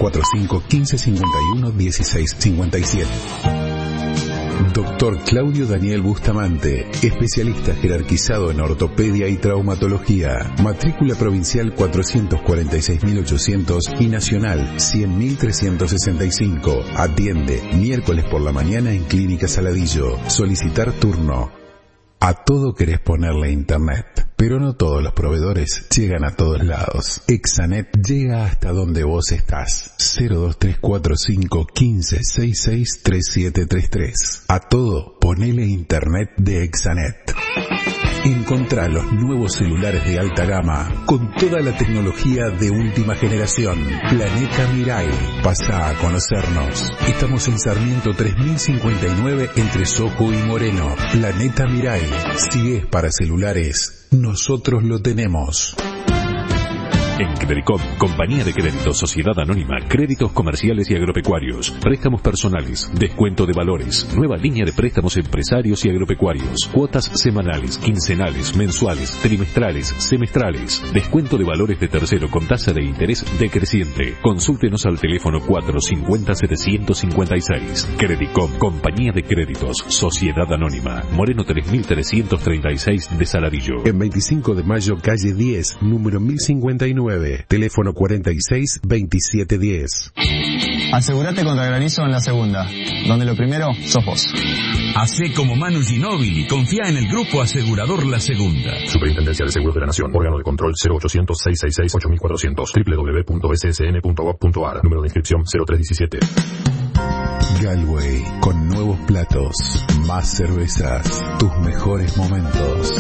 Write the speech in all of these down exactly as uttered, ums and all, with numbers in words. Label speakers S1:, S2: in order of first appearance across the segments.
S1: cuatro cinco, uno cinco cinco uno, uno seis cinco siete. Doctor Claudio Daniel Bustamante, especialista jerarquizado en ortopedia y traumatología. Matrícula provincial cuatrocientos cuarenta y seis mil ochocientos y nacional cien mil trescientos sesenta y cinco. Atiende miércoles por la mañana en Clínica Saladillo. Solicitar turno. A todo querés ponerle internet, pero no todos los proveedores llegan a todos lados. Exanet llega hasta donde vos estás. cero dos tres cuatro cinco uno cinco seis seis tres siete tres tres. A todo ponele internet de Exanet. Encontrá los nuevos celulares de alta gama con toda la tecnología de última generación. Planeta Mirai. Pasa a conocernos. Estamos en Sarmiento tres mil cincuenta y nueve entre Soco y Moreno. Planeta Mirai. Si es para celulares, nosotros lo tenemos.
S2: En Credicom, Compañía de Créditos Sociedad Anónima, créditos comerciales y agropecuarios, préstamos personales, descuento de valores, nueva línea de préstamos empresarios y agropecuarios, cuotas semanales, quincenales, mensuales, trimestrales, semestrales, descuento de valores de tercero con tasa de interés decreciente. Consúltenos al teléfono cuatro cinco cero, siete cinco seis. Credicom, Compañía de Créditos Sociedad Anónima, Moreno tres mil trescientos treinta y seis de Saladillo.
S1: En veinticinco de mayo, calle diez, número mil cincuenta y nueve. Teléfono cuarenta y seis, veintisiete diez.
S3: Asegúrate contra granizo en la segunda, donde lo primero sos vos.
S4: Hacé como Manu Ginóbili, confía en el Grupo Asegurador La Segunda.
S5: Superintendencia de Seguros de la Nación, órgano de control cero ochocientos, seiscientos sesenta y seis, ocho mil cuatrocientos, doble u doble u doble u punto s s n punto gov punto a r, número de inscripción cero tres diecisiete.
S1: Galway, con nuevos platos, más cervezas, tus mejores momentos.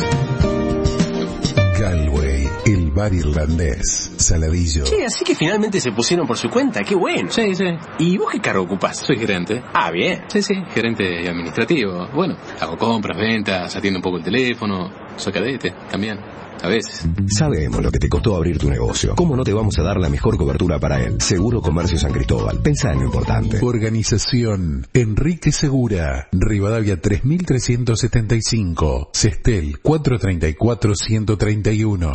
S1: Galway, el bar irlandés, Saladillo.
S6: Che, así que finalmente se pusieron por su cuenta, qué bueno.
S7: Sí, sí.
S6: ¿Y vos qué cargo ocupás?
S7: Soy gerente.
S6: Ah, bien.
S7: Sí, sí, gerente y administrativo. Bueno, hago compras, ventas, atiendo un poco el teléfono, soy cadete, también. A veces.
S8: Sabemos lo que te costó abrir tu negocio. ¿Cómo no te vamos a dar la mejor cobertura para él? Seguro Comercio San Cristóbal. Pensá en lo importante.
S1: Organización Enrique Segura. Rivadavia tres mil trescientos setenta y cinco. Cestel cuatrocientos treinta y cuatro, ciento treinta y uno.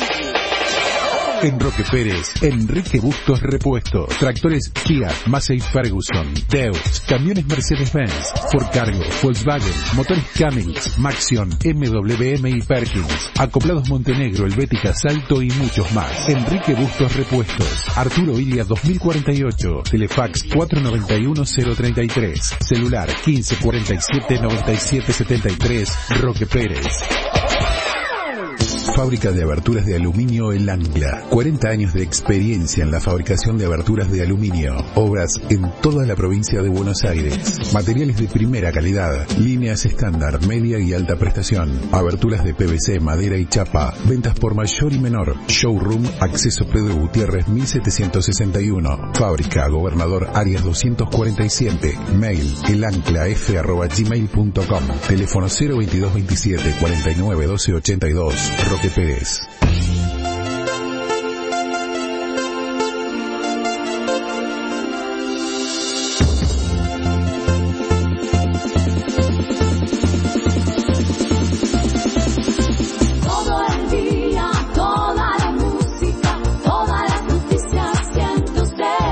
S1: En Roque Pérez, Enrique Bustos Repuestos. Tractores Kia, Massey Ferguson, Deus, camiones Mercedes-Benz, Ford Cargo, Volkswagen, motores Cummins, Maxion, M W M y Perkins, acoplados Montenegro, Helvética, Salto y muchos más. Enrique Bustos Repuestos. Arturo Ilia dos mil cuarenta y ocho. Telefax cuatro nueve uno, cero treinta y tres. Celular quince cuarenta y siete, noventa y siete setenta y tres. Roque Pérez. Fábrica de aberturas de aluminio El Ancla. cuarenta años de experiencia en la fabricación de aberturas de aluminio. Obras en toda la provincia de Buenos Aires. Materiales de primera calidad. Líneas estándar, media y alta prestación. Aberturas de P V C, madera y chapa. Ventas por mayor y menor. Showroom, Acceso Pedro Gutiérrez mil setecientos sesenta y uno. Fábrica Gobernador Arias doscientos cuarenta y siete. Mail elanclaf arroba gmail punto com. Teléfono cero veintidós veintisiete, cuarenta y nueve, doce ochenta y dos. Roque Pérez.
S9: Todo el día, toda la música, todas las noticias ciento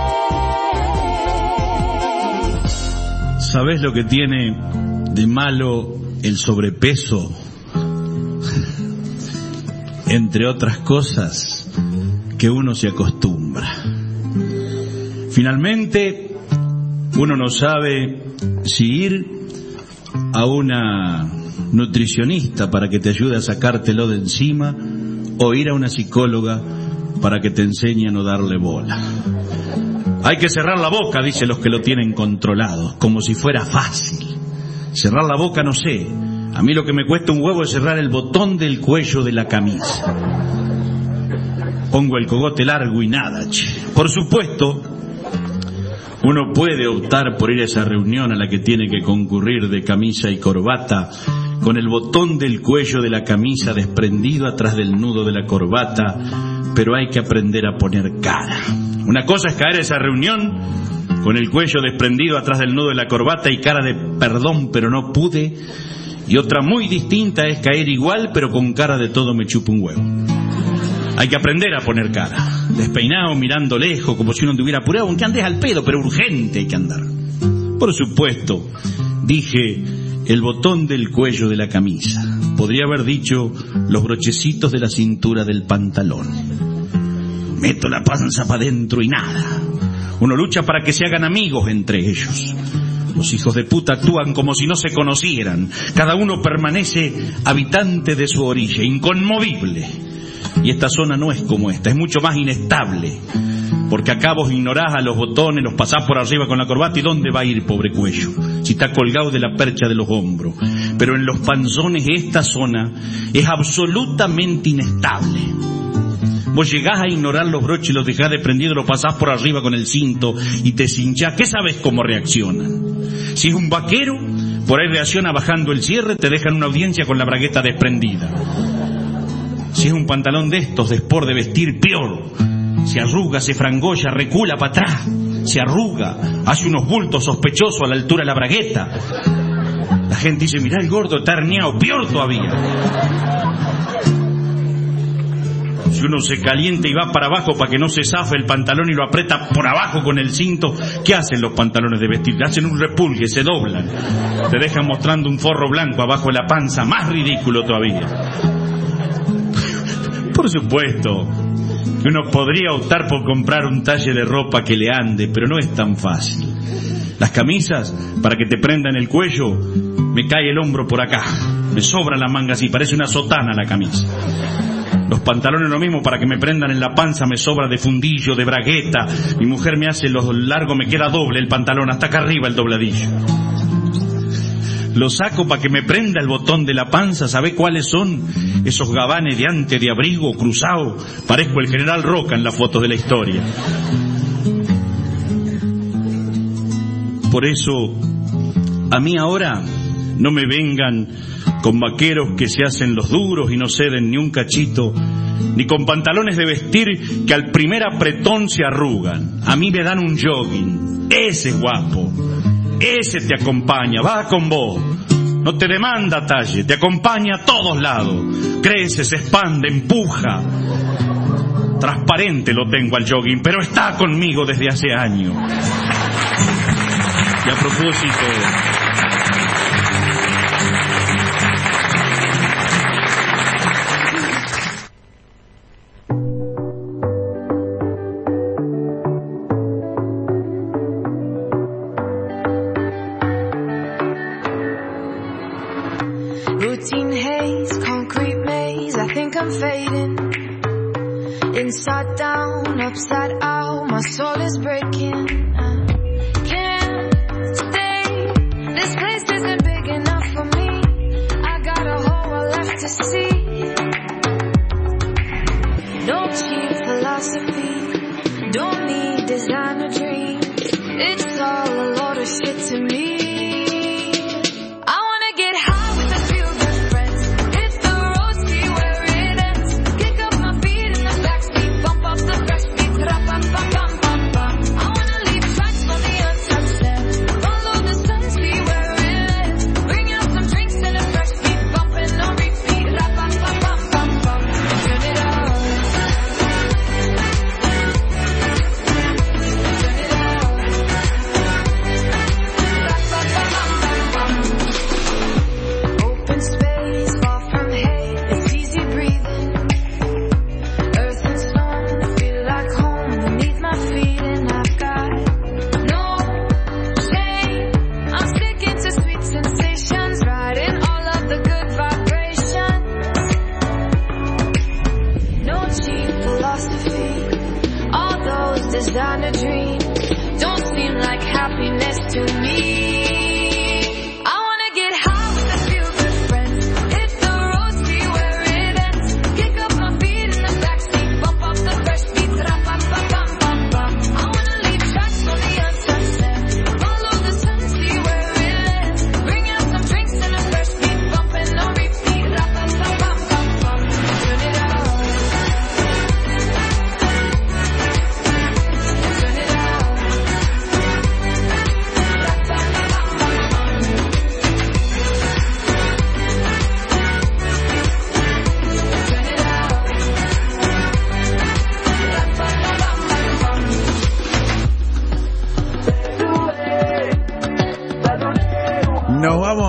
S9: seis.
S10: ¿Sabés lo que tiene de malo el sobrepeso? Entre otras cosas, que uno se acostumbra. Finalmente, uno no sabe si ir a una nutricionista para que te ayude a sacártelo de encima o ir a una psicóloga para que te enseñe a no darle bola. Hay que cerrar la boca, dicen los que lo tienen controlado, como si fuera fácil. Cerrar la boca no sé. A mí lo que me cuesta un huevo es cerrar el botón del cuello de la camisa. Pongo el cogote largo y nada, che. Por supuesto, uno puede optar por ir a esa reunión a la que tiene que concurrir de camisa y corbata, con el botón del cuello de la camisa desprendido atrás del nudo de la corbata, pero hay que aprender a poner cara. Una cosa es caer a esa reunión con el cuello desprendido atrás del nudo de la corbata y cara de perdón, pero no pude. Y otra muy distinta es caer igual, pero con cara de todo me chupo un huevo. Hay que aprender a poner cara. Despeinado, mirando lejos, como si uno anduviera apurado, aunque andes al pedo, pero urgente hay que andar. Por supuesto, dije el botón del cuello de la camisa. Podría haber dicho los brochecitos de la cintura del pantalón. Meto la panza para adentro y nada. Uno lucha para que se hagan amigos entre ellos. Los hijos de puta actúan como si no se conocieran. Cada uno permanece habitante de su orilla, inconmovible. Y esta zona no es como esta, es mucho más inestable. Porque acá vos ignorás a los botones, los pasás por arriba con la corbata, ¿y dónde va a ir, pobre cuello? Si está colgado de la percha de los hombros. Pero en los panzones esta zona es absolutamente inestable. Vos llegás a ignorar los broches y los dejás de prendido, los pasás por arriba con el cinto y te cinchás. ¿Qué sabes cómo reaccionan? Si es un vaquero, por ahí reacciona bajando el cierre, te dejan una audiencia con la bragueta desprendida. Si es un pantalón de estos, de sport, de vestir, peor. Se arruga, se frangolla, recula para atrás. Se arruga, hace unos bultos sospechosos a la altura de la bragueta. La gente dice, mirá el gordo, está herniado, peor todavía. Si uno se calienta y va para abajo para que no se zafe el pantalón y lo aprieta por abajo con el cinto, ¿qué hacen los pantalones de vestir? Hacen un repulgue, se doblan. Te dejan mostrando un forro blanco abajo de la panza, más ridículo todavía. Por supuesto que uno podría optar por comprar un talle de ropa que le ande, pero no es tan fácil. Las camisas, para que te prendan el cuello, me cae el hombro por acá. Me sobra la manga así, parece una sotana la camisa. Los pantalones lo mismo, para que me prendan en la panza me sobra de fundillo, de bragueta. Mi mujer me hace los largos, me queda doble el pantalón, hasta acá arriba el dobladillo. Lo saco para que me prenda el botón de la panza. ¿Sabe cuáles son? Esos gabanes de ante de abrigo cruzado. Parezco el general Roca en las fotos de la historia. Por eso, a mí ahora no me vengan con vaqueros que se hacen los duros y no ceden ni un cachito, ni con pantalones de vestir que al primer apretón se arrugan. A mí me dan un jogging, ese es guapo, ese te acompaña, va con vos, no te demanda talle, te acompaña a todos lados, crece, se expande, empuja. Transparente lo tengo al jogging, pero está conmigo desde hace años. Y a propósito,
S11: routine haze, concrete maze, I think I'm fading. Inside down, upside out, my soul is breaking. I can't stay, this place isn't big enough for me. I got a whole world left to see. No cheap philosophy, don't need designer dreams. It's all a load of shit to me. Designer dreams don't seem like happiness to me. I wanna get high with a few good friends, hit the road, see where it ends, kick up my feet in the backseat, bump up the fresh beats, rap bam bam bam bam bam. I wanna leave tracks on the untouched land, follow the sun, see where it ends, bring out some drinks and a fresh beat, bumping on repeat, rap bam bam bam bam bam. Turn it out. Turn it out.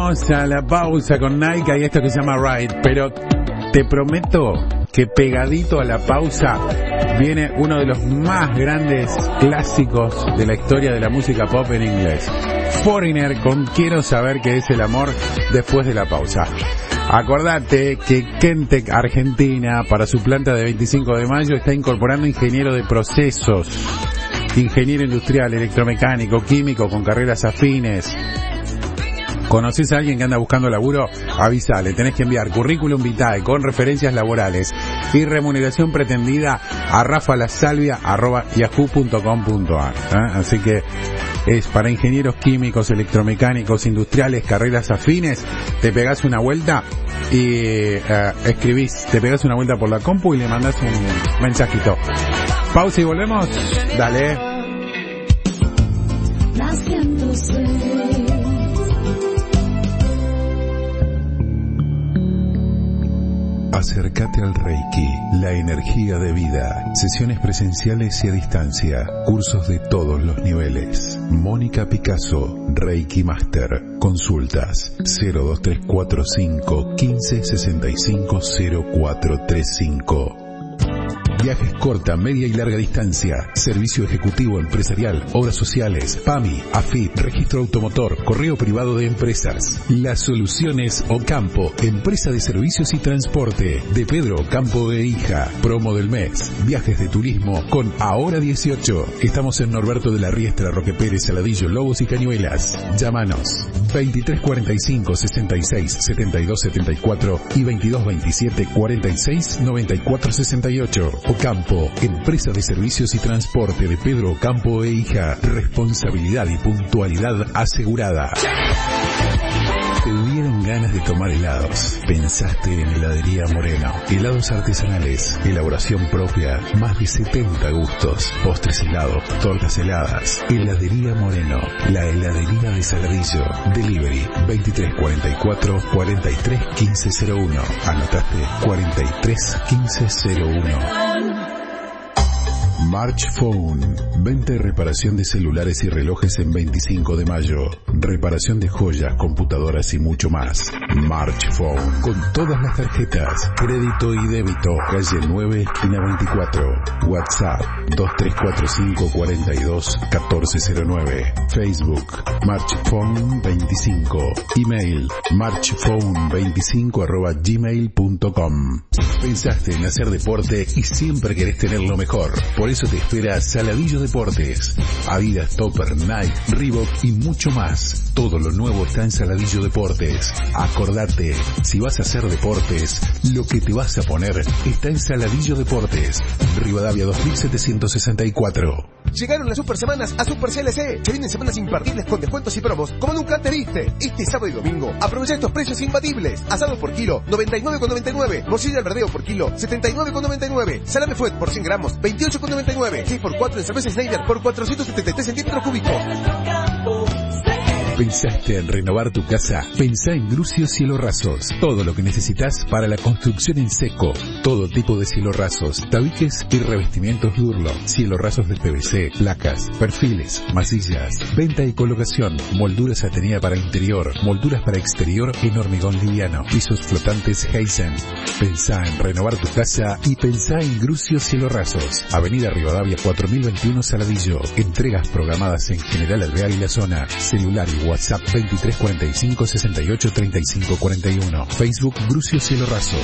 S1: Vamos a la pausa con Nike y esto que se llama Ride, pero te prometo que pegadito a la pausa viene uno de los más grandes clásicos de la historia de la música pop en inglés. Foreigner con Quiero saber qué es el amor después de la pausa. Acordate que Kentec Argentina, para su planta de veinticinco de mayo, está incorporando ingeniero de procesos, ingeniero industrial, electromecánico, químico con carreras afines. ¿Conoces a alguien que anda buscando laburo? Avísale, tenés que enviar currículum vitae con referencias laborales y remuneración pretendida a rafalasalvia arroba yahoo punto com punto ar. ¿eh? Así que es para ingenieros químicos, electromecánicos, industriales, carreras afines. Te pegás una vuelta y uh, escribís, te pegás una vuelta por la compu y le mandás un mensajito. Pausa y volvemos. Dale.
S2: Acércate al Reiki, la energía de vida. Sesiones presenciales y a distancia. Cursos de todos los niveles. Mónica Picasso, Reiki Master. Consultas cero dos tres cuatro cinco uno cinco seis cinco cero cuatro tres cinco. Viajes corta, media y larga distancia, servicio ejecutivo empresarial, obras sociales, P A M I, A F I P, registro automotor, correo privado de empresas. Las soluciones Ocampo, empresa de servicios y transporte, de Pedro Ocampo e Hija. Promo del mes, viajes de turismo con Ahora dieciocho. Estamos en Norberto de la Riestra, Roque Pérez, Saladillo, Lobos y Cañuelas. Llámanos veintitrés cuarenta y cinco sesenta y seis setenta y dos setenta y cuatro y veintidós veintisiete cuarenta y seis noventa y cuatro sesenta y ocho. Ocampo, empresa de servicios y transporte de Pedro Ocampo e Hija. Responsabilidad y puntualidad asegurada. Te dieron ganas de tomar helados. Pensaste en Heladería Moreno. Helados artesanales, elaboración propia, más de setenta gustos. Postres helados, tortas heladas. Heladería Moreno, la heladería de Saladillo. Delivery veintitrés cuarenta y cuatro cuarenta y tres quince cero uno. Anotaste cuarenta y tres quince cero uno. March Phone, venta y reparación de celulares y relojes en veinticinco de mayo, reparación de joyas, computadoras y mucho más. March Phone, con todas las tarjetas, crédito y débito, calle nueve, esquina veinticuatro, WhatsApp dos tres cuatro cinco cuatro dos uno cuatro cero nueve, Facebook March Phone veinticinco, email marchphone veinticinco arroba gmail punto com. Pensaste en hacer deporte y siempre querés tener lo mejor. Por eso te espera Saladillo Deportes. Adidas, Topper, Nike, Reebok y mucho más. Todo lo nuevo está en Saladillo Deportes. Acordate, si vas a hacer deportes, lo que te vas a poner está en Saladillo Deportes. Rivadavia dos mil setecientos sesenta y cuatro.
S12: Llegaron las super semanas a Super C L C. Se vienen semanas imperdibles con descuentos y promos como nunca te viste. Este sábado y domingo aprovecha estos precios imbatibles. Asado por kilo, noventa y nueve con noventa y nueve. Morcilla al verdeo por kilo, setenta y nueve con noventa y nueve. Salame fuet por cien gramos, veintiocho con noventa y nueve. seis por cuatro en cerveza Snyder por cuatrocientos setenta y tres centímetros cúbicos.
S2: ¿Pensaste en renovar tu casa? Pensá en Grucio Cielo Rasos. Todo lo que necesitas para la construcción en seco. Todo tipo de cielo rasos, tabiques y revestimientos Durlo. Cielo rasos de P V C, placas, perfiles, masillas. Venta y colocación. Molduras Atenea para interior. Molduras para exterior en hormigón liviano. Pisos flotantes Heisen. Pensá en renovar tu casa y pensá en Grucio Cielo Rasos. Avenida Rivadavia cuatro mil veintiuno Saladillo. Entregas programadas en General Alvear y la zona. Celular y WhatsApp veintitrés cuarenta y cinco sesenta y ocho treinta y cinco cuarenta y uno. Facebook Grucio Cielo Rasos.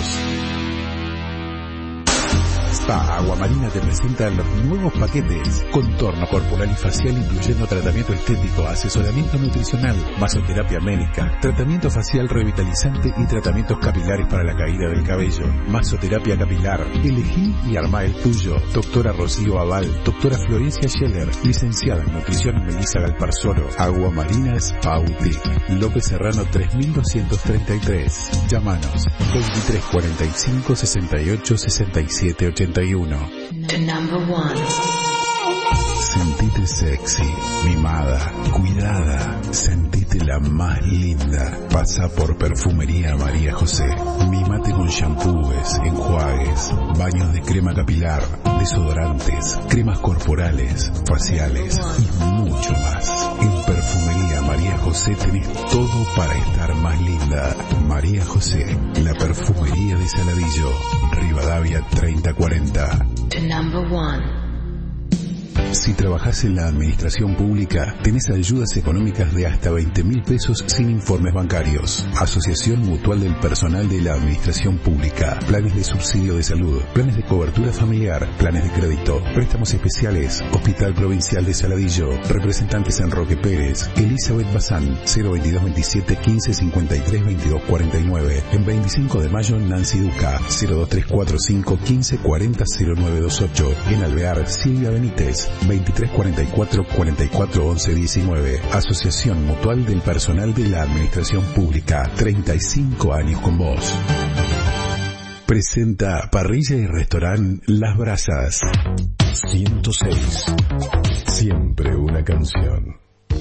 S2: Spa Agua Marina te presenta los nuevos paquetes. Contorno corporal y facial incluyendo tratamiento estético, asesoramiento nutricional, masoterapia médica, tratamiento facial revitalizante y tratamientos capilares para la caída del cabello. Masoterapia capilar. Elegí y armá el tuyo. Doctora Rocío Aval, doctora Florencia Scheller, licenciada en nutrición Melissa Galparzoro. Agua Marina Spa Boutique. López Serrano tres mil doscientos treinta y tres. Llámanos veintitrés cuarenta y cinco sesenta y ocho sesenta y siete ochenta y uno.
S13: The number one.
S2: Sentite sexy, mimada, cuidada. Sentite la más linda. Pasa por Perfumería María José. Mimate con shampoos, enjuagues, baños de crema capilar, desodorantes, cremas corporales, faciales y mucho más. En Perfumería María José
S1: José tenés todo para estar más linda. María José, la perfumería de Saladillo, Rivadavia treinta cuarenta.
S13: To number one.
S1: Si trabajás en la administración pública, tenés ayudas económicas de hasta veinte mil pesos sin informes bancarios. Asociación Mutual del Personal de la Administración Pública. Planes de subsidio de salud, planes de cobertura familiar, planes de crédito, préstamos especiales. Hospital Provincial de Saladillo. Representantes en Roque Pérez. Elizabeth Bazán, cero veintidós veintisiete quince cincuenta y tres veintidós cuarenta y nueve. En veinticinco de mayo, Nancy Duca, cero dos tres cuatro cinco quince cuarenta cero nueve veintiocho. En Alvear, Silvia Benítez, veintitrés cuarenta y cuatro cuarenta y cuatro once diecinueve. Asociación Mutual del Personal de la Administración Pública. treinta y cinco años con vos. Presenta Parrilla y Restaurante Las Brasas. ciento seis. Siempre una canción.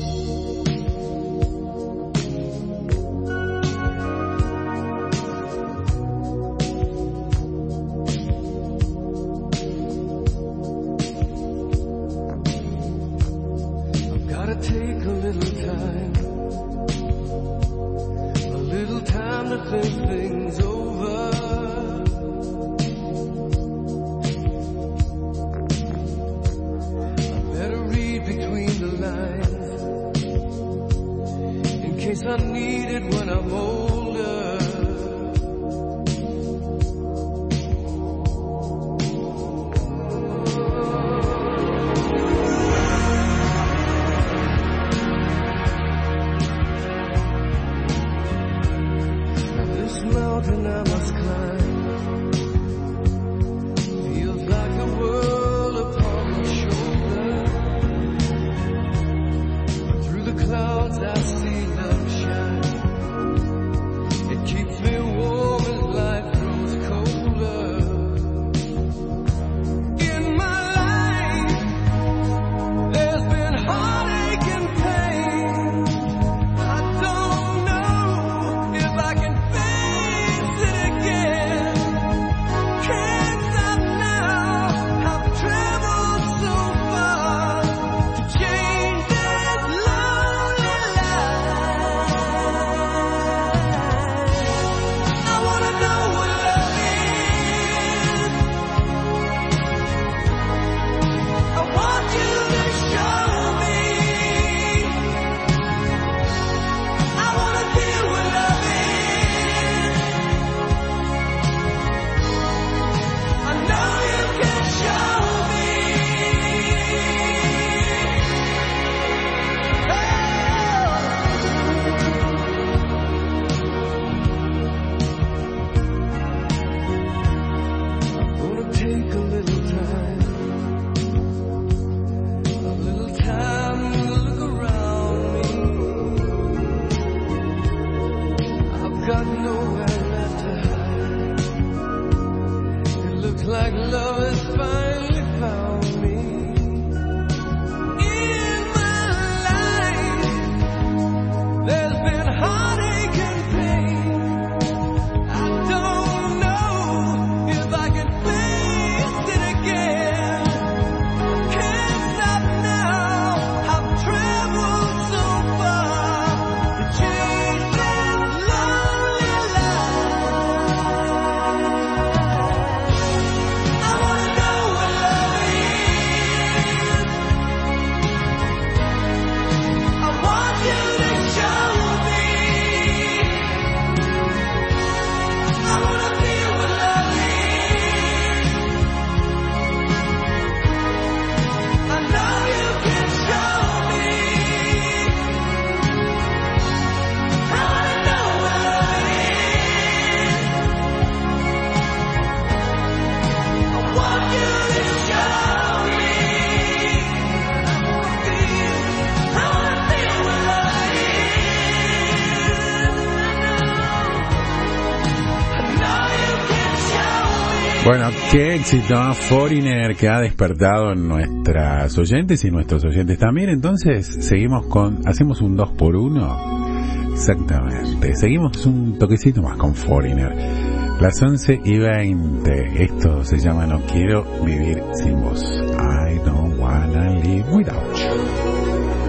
S1: Bueno, qué éxito, ¿no? Foreigner, que ha despertado en nuestras oyentes y nuestros oyentes también. Entonces, seguimos con, hacemos un dos por uno. Exactamente. Seguimos un toquecito más con Foreigner. Las once y veinte. Esto se llama No quiero vivir sin vos. I don't wanna live without you. Dale.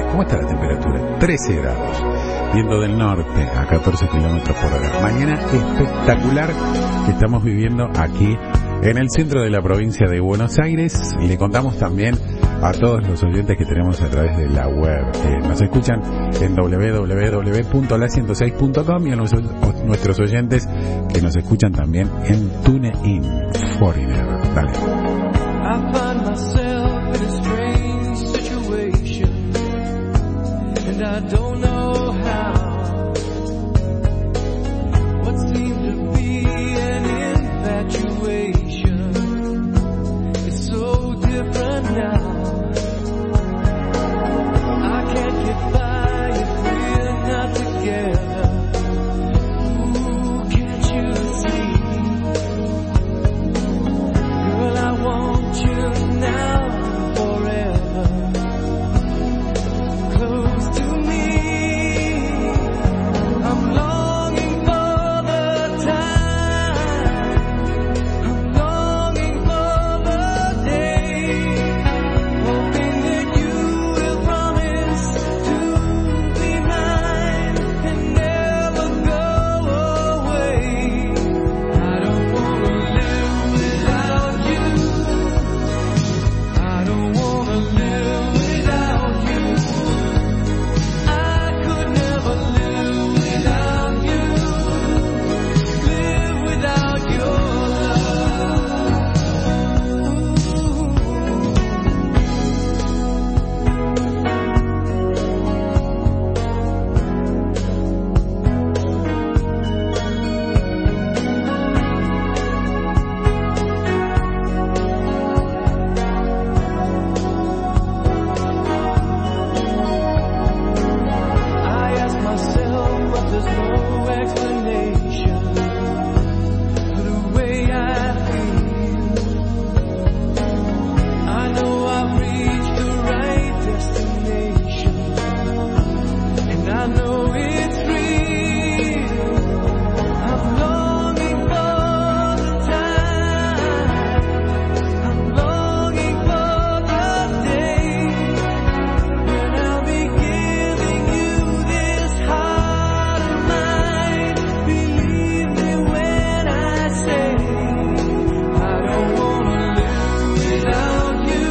S1: ¿Cómo está la temperatura? trece grados. Viento del norte a catorce kilómetros por hora. Mañana espectacular que estamos viviendo aquí en el centro de la provincia de Buenos Aires. Y le contamos también a todos los oyentes que tenemos a través de la web. Eh, nos escuchan en doble u doble u doble u punto la ciento seis punto com y a los, nuestros oyentes que nos escuchan también en TuneIn Foreigner. Dale.
S13: I find myself in a strange situation, and I don't know how. What seemed to be an infatuation is so different now. I can't get by if we're not together. Ooh, can't you see? Girl, I want you now forever, close to me. I'm longing for the time, I'm longing for the day, hoping that you will promise to be mine and never go away. I don't wanna live without you, I don't wanna live without you. I could never live without you, live without your love. I ask myself, but there's no explanation for the way I feel. I know I've reached the right destination, and I know it's real. I'm longing for the time, I'm longing for the day when I'll be giving you this heart of mine. Believe me when I say I don't wanna live without you,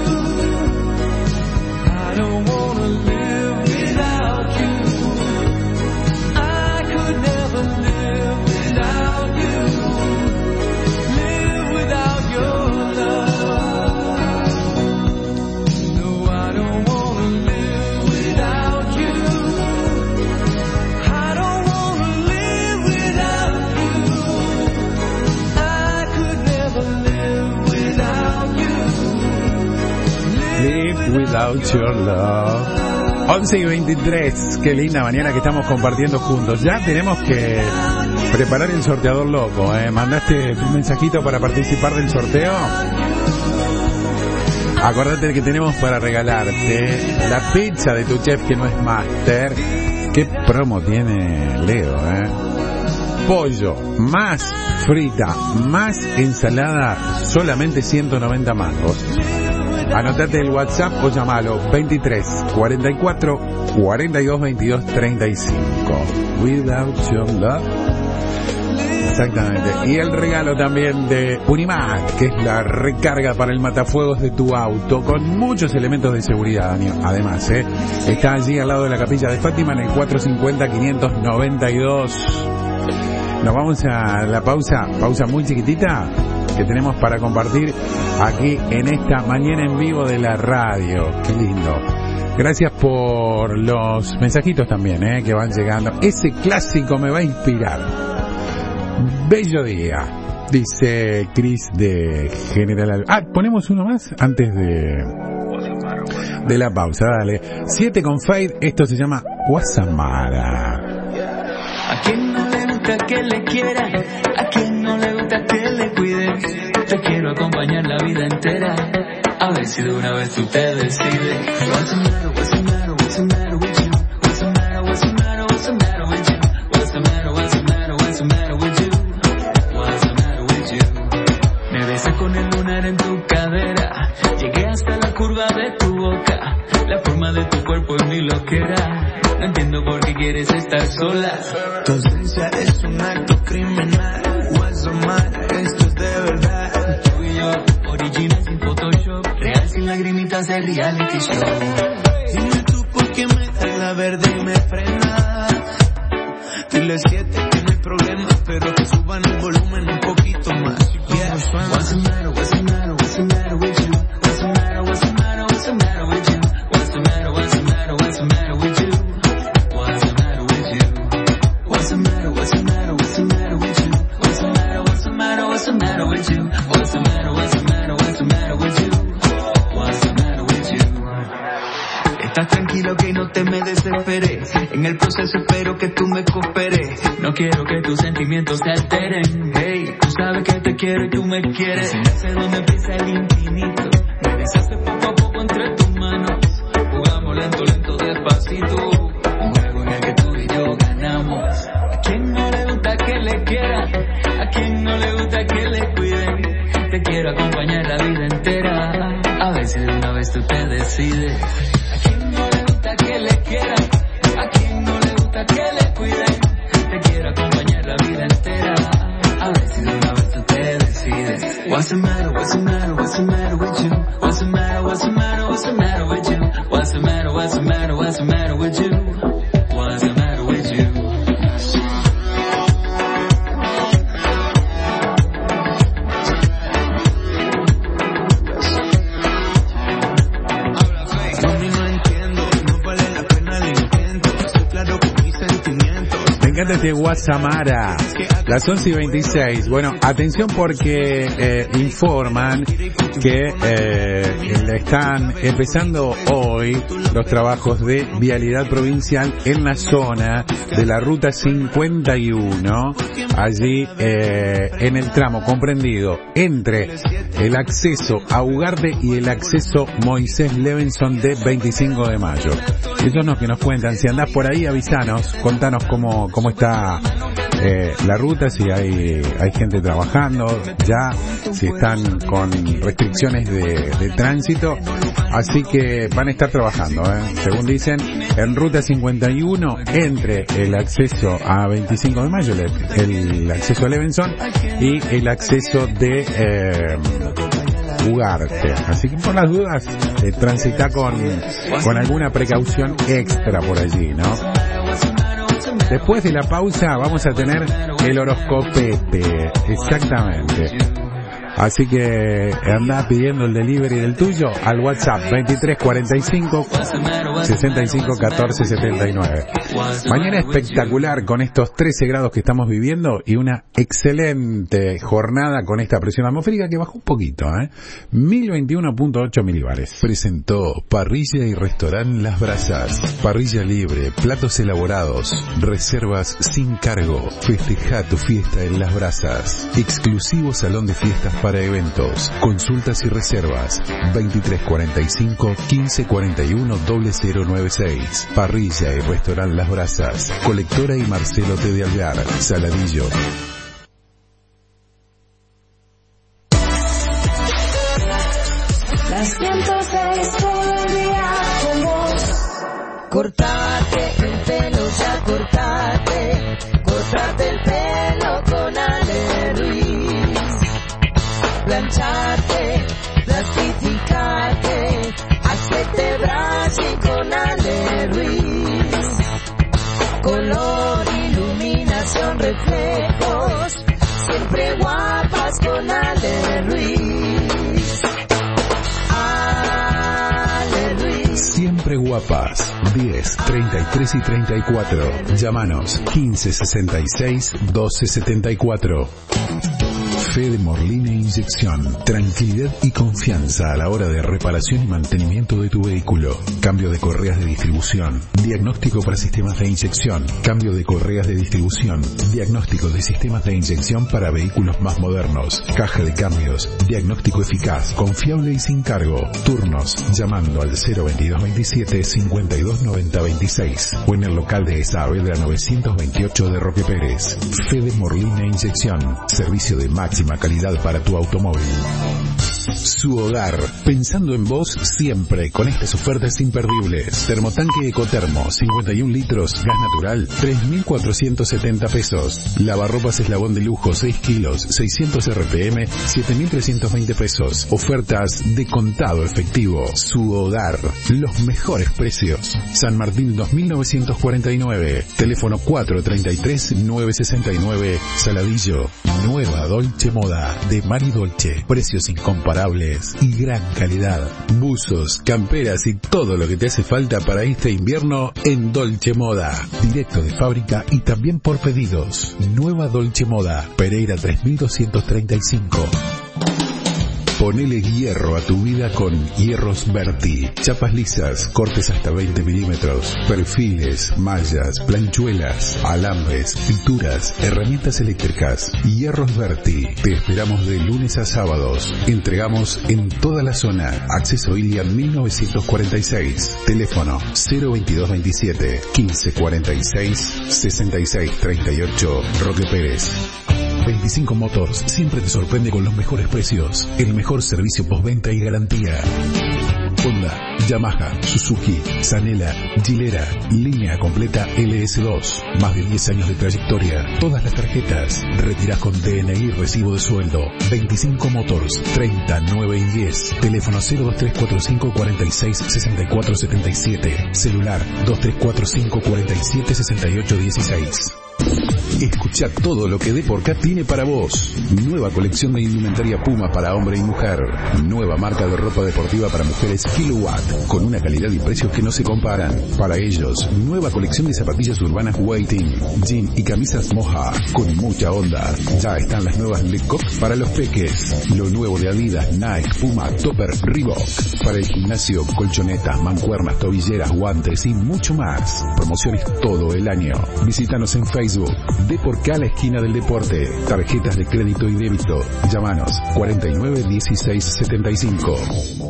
S13: I don't wanna live without you. I could never live without you, live without your love. No, I don't wanna live without you, I don't wanna live without you. I could never live without you,
S1: Live without your love. once y veintitrés, qué linda mañana que estamos compartiendo juntos. Ya tenemos que preparar el sorteador loco, ¿eh? ¿Mandaste tu mensajito para participar del sorteo? Acordate que tenemos para regalarte la pizza de tu chef que no es master. ¿Qué promo tiene Leo, eh? Pollo, más frita, más ensalada, solamente ciento noventa mangos. Anotate el WhatsApp o llamalo veintitrés cuarenta y cuatro cuarenta y dos veintidós treinta y cinco. Without your love. Exactamente. Y el regalo también de Unimac, que es la recarga para el matafuegos de tu auto, con muchos elementos de seguridad. Además, ¿eh? Está allí al lado de la Capilla de Fátima en el cuatrocientos cincuenta quinientos noventa y dos. Nos vamos a la pausa, pausa muy chiquitita que tenemos para compartir aquí en esta mañana en vivo de la radio. Qué lindo. Gracias por los mensajitos también, ¿eh? Que van llegando. Ese clásico me va a inspirar. Bello día, dice Cris de General. Ah, ponemos uno más antes de de la pausa, dale. siete con Fade, esto se llama Guasamara.
S13: ¿A quién no le gusta que le quieran? ¿A quién no le gusta que le cuiden? Te quiero acompañar la vida entera, a ver si de una vez tú te decides. What's the matter, what's the matter, what's the matter with you? What's the matter, what's the matter, what's the matter with you? What's the matter, what's the matter, what's the matter with you? What's the matter with you? Me besas con el lunar en tu cadera, llegué hasta la curva de tu boca, la forma de tu cuerpo es mi loquera. No entiendo por qué quieres estar sola.
S14: Tu ausencia es un acto criminal. What's the matter? Esto es de verdad.
S13: Tú y yo, original sin Photoshop, real sin lagrimitas de reality show.
S14: Dime tú por qué me das la verde y me frenas. Dile siete que no hay problema, pero que suban el volumen un poquito más. Yeah.
S13: What's the matter, what's the matter, what's the matter with you? What's the matter, what's the matter, what's the matter with you? What's the matter, what's the matter, what's the matter with you? What's the matter with you? What's the matter, what's the matter, what's the matter with you? What's the matter, what's the matter, what's the matter with you? What's the matter, what's the matter, what's the matter with you? What's the matter with you?
S14: Estás tranquilo que no te me desesperes. En el proceso espero que tú me cooperes.
S13: No quiero que tus sentimientos se alteren. Hey, tú sabes que te quiero y tú me quieres. No sé dónde empieza el infinito. Me besaste poco a poco entre tus manos. Jugamos lento, lento, despacito. Un juego en el que tú y yo ganamos. ¿A quién no le gusta que le quieran? ¿A quién no le gusta que le cuiden? Te quiero acompañar la vida entera. A ver si de una vez tú te decides. ¿A quién no le gusta que le quieran? ¿A quién no le gusta que le cuiden? Te quiero acompañar la vida entera. A ver si de una vez tú te decides. What's the matter, what's the matter, what's the matter with you? What's the matter, what's the matter, what's the matter with you? What's the matter, what's the matter, what's the matter with you? What's the matter with you?
S15: Me encanta este Guasamara, las once y veintiséis. Bueno, atención porque eh, informan que eh, le están empezando hoy los trabajos de vialidad provincial en la zona de la ruta cincuenta y uno, allí eh, en el tramo comprendido entre el acceso a Ugarte y el acceso Moisés Levenson de veinticinco de mayo. Eso es lo que nos cuentan. Si andás por ahí, avisanos, contanos cómo, cómo está eh, la ruta, si hay, hay gente trabajando ya, si están con restricciones de, de tránsito. Así que van a estar trabajando, ¿eh? Según dicen, en ruta cincuenta y uno, entre el acceso a veinticinco de mayo, el, el acceso a Levenson y el acceso de eh, Ugarte. Así que por las dudas, eh, transita con, con alguna precaución extra por allí, ¿no? Después de la pausa vamos a tener el horoscopete, exactamente. Así que anda pidiendo el delivery del tuyo al WhatsApp veintitrés cuarenta y cinco sesenta y cinco catorce setenta y nueve. Mañana espectacular con estos trece grados que estamos viviendo y una excelente jornada con esta presión atmosférica que bajó un poquito, ¿eh? mil veintiuno punto ocho milibares.
S1: Presentó Parrilla y Restaurant Las Brasas. Parrilla libre, platos elaborados, reservas sin cargo. Festeja tu fiesta en Las Brasas. Exclusivo salón de fiestas para eventos. Consultas y reservas veintitrés cuarenta y cinco quince cuarenta y uno cero cero nueve seis. Parrilla y Restaurant Las Brasas. Colectora y Marcelo T. de Alvear, Saladillo.
S9: Las ciento seis todo el día con vos. Cortate el pelo, ya cortate. Cortate el pelo con Ale Ruiz. Plancharte, plastificarte. Hacete brushing con Ale Ruiz. Color, iluminación, reflejos. Siempre guapas con Ale Ruiz. Ale Ruiz.
S1: Siempre guapas. diez, treinta y tres y treinta y cuatro. Llámanos quince sesenta y seis doce setenta y cuatro. Fede Morline Inyección. Tranquilidad y confianza a la hora de reparación y mantenimiento de tu vehículo. Cambio de correas de distribución. Diagnóstico para sistemas de inyección. Cambio de correas de distribución. Diagnóstico de sistemas de inyección para vehículos más modernos. Caja de cambios. Diagnóstico eficaz, confiable y sin cargo. Turnos llamando al cero veintidós veintisiete cincuenta y dos noventa veintiséis o en el local de Saavedra novecientos veintiocho de Roque Pérez. Fede Morline Inyección. Servicio de máxima calidad para tu automóvil. Su Hogar, pensando en vos siempre con estas ofertas imperdibles. Termotanque Ecotermo, cincuenta y un litros, gas natural, tres mil cuatrocientos setenta pesos. Lavarropas Eslabón de lujo, seis kilos, seiscientos R P M, siete mil trescientos veinte pesos. Ofertas de contado efectivo. Su Hogar, los mejores precios. San Martín dos mil novecientos cuarenta y nueve, teléfono cuatro treinta y tres, nueve sesenta y nueve, Saladillo. Nueva Dolce Moda de Mari Dolce, precios incomparables y gran calidad. Buzos, camperas y todo lo que te hace falta para este invierno en Dolce Moda. Directo de fábrica y también por pedidos. Nueva Dolce Moda, Pereira tres mil doscientos treinta y cinco. Ponele hierro a tu vida con Hierros Berti. Chapas lisas, cortes hasta veinte milímetros, perfiles, mallas, planchuelas, alambres, pinturas, herramientas eléctricas. Hierros Berti. Te esperamos de lunes a sábados. Entregamos en toda la zona. Acceso Ilia mil novecientos cuarenta y seis. Teléfono cero veintidós veintisiete, quince cuarenta y seis, sesenta y seis treinta y ocho. Roque Pérez. veinticinco Motors siempre te sorprende con los mejores precios, el mejor servicio postventa y garantía. Honda, Yamaha, Suzuki, Sanela, Gilera, línea completa L S dos, más de diez años de trayectoria, todas las tarjetas, retirás con D N I y recibo de sueldo. veinticinco Motors, treinta, nueve y diez, teléfono cero dos tres cuatro cinco cuarenta y seis sesenta y cuatro setenta y siete, celular dos tres cuatro cinco cuarenta y siete sesenta y ocho dieciséis. Escucha todo lo que Deporcat tiene para vos. Nueva colección de indumentaria Puma para hombre y mujer. Nueva marca de ropa deportiva para mujeres Kilowatt, con una calidad y precios que no se comparan. Para ellos, nueva colección de zapatillas urbanas Waiting, jean y camisas Moja, con mucha onda. Ya están las nuevas Le Coq para los peques. Lo nuevo de Adidas, Nike, Puma, Topper, Reebok. Para el gimnasio, colchonetas, mancuernas, tobilleras, guantes y mucho más. Promociones todo el año. Visítanos en Facebook. Deporcat, la esquina del deporte. Tarjetas de crédito y débito. Llámanos cuarenta y nueve dieciséis setenta y cinco.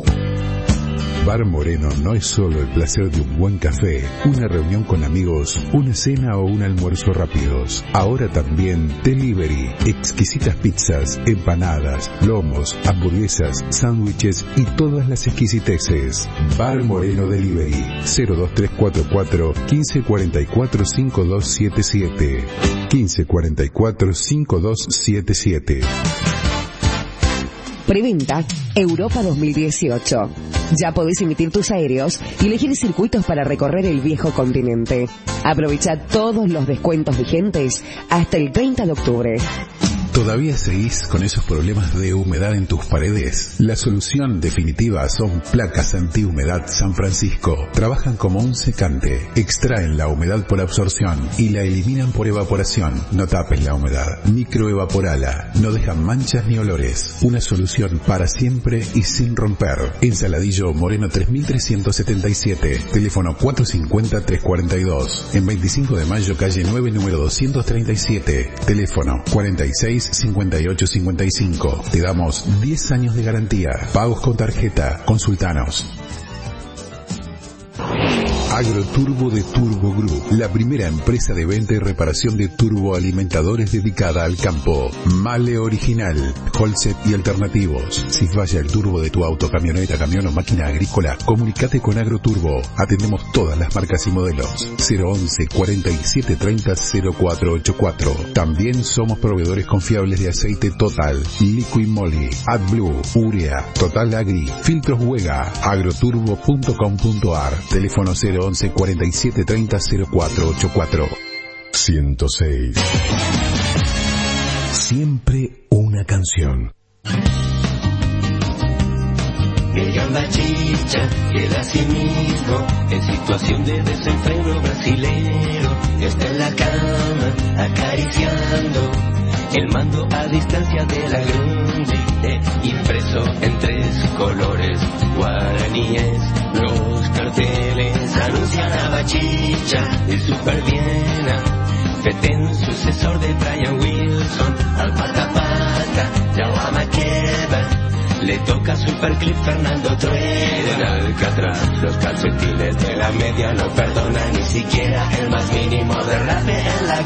S1: Bar Moreno no es solo el placer de un buen café, una reunión con amigos, una cena o un almuerzo rápidos. Ahora también delivery, exquisitas pizzas, empanadas, lomos, hamburguesas, sándwiches y todas las exquisiteces. Bar Moreno Delivery, cero dos tres cuatro cuatro, quince cuarenta y cuatro, cincuenta y dos setenta y siete. quince cuarenta y cuatro, cincuenta y dos setenta y siete.
S16: Preventa Europa dos mil dieciocho. Ya podés emitir tus aéreos y elegir circuitos para recorrer el viejo continente. Aprovecha todos los descuentos vigentes hasta el treinta de octubre.
S1: ¿Todavía seguís con esos problemas de humedad en tus paredes? La solución definitiva son placas antihumedad San Francisco. Trabajan como un secante, extraen la humedad por absorción y la eliminan por evaporación. No tapes la humedad, microevaporala, no dejan manchas ni olores. Una solución para siempre y sin romper. En Saladillo, Moreno tres mil trescientos setenta y siete, teléfono cuatro cincuenta, trescientos cuarenta y dos. En veinticinco de mayo, calle nueve, número doscientos treinta y siete, teléfono cuarenta y seis, cincuenta y ocho cincuenta y cinco. Te damos diez años de garantía. Pagos con tarjeta. Consultanos. Agroturbo de Turbo Group, la primera empresa de venta y reparación de turboalimentadores dedicada al campo. Male original, Holset y alternativos. Si falla el turbo de tu auto, camioneta, camión o máquina agrícola, comunícate con Agroturbo. Atendemos todas las marcas y modelos. cero once, cuarenta y siete treinta, cero cuatro ochenta y cuatro. También somos proveedores confiables de aceite Total, Liquid Moly, AdBlue, Urea, Total Agri, Filtros Huega, agroturbo punto com punto ar. Teléfono cero once, cuarenta y siete treinta, cero cuatro ochenta y cuatro.
S8: ciento seis. Siempre una canción.
S17: Ella anda chicha, queda así mismo, en situación de desenfreno brasilero. Está en la cama, acariciando el mando a distancia de la Grundy, eh, impreso en tres colores guaraníes. Los carteles anuncian a Bachicha y Superviena, Petén, sucesor de Brian Wilson, al pata pata, Yao Maqueda. Le toca Superclip Fernando Trueda. En Alcatraz los calcetines de la media no perdonan ni siquiera el más mínimo derrape en la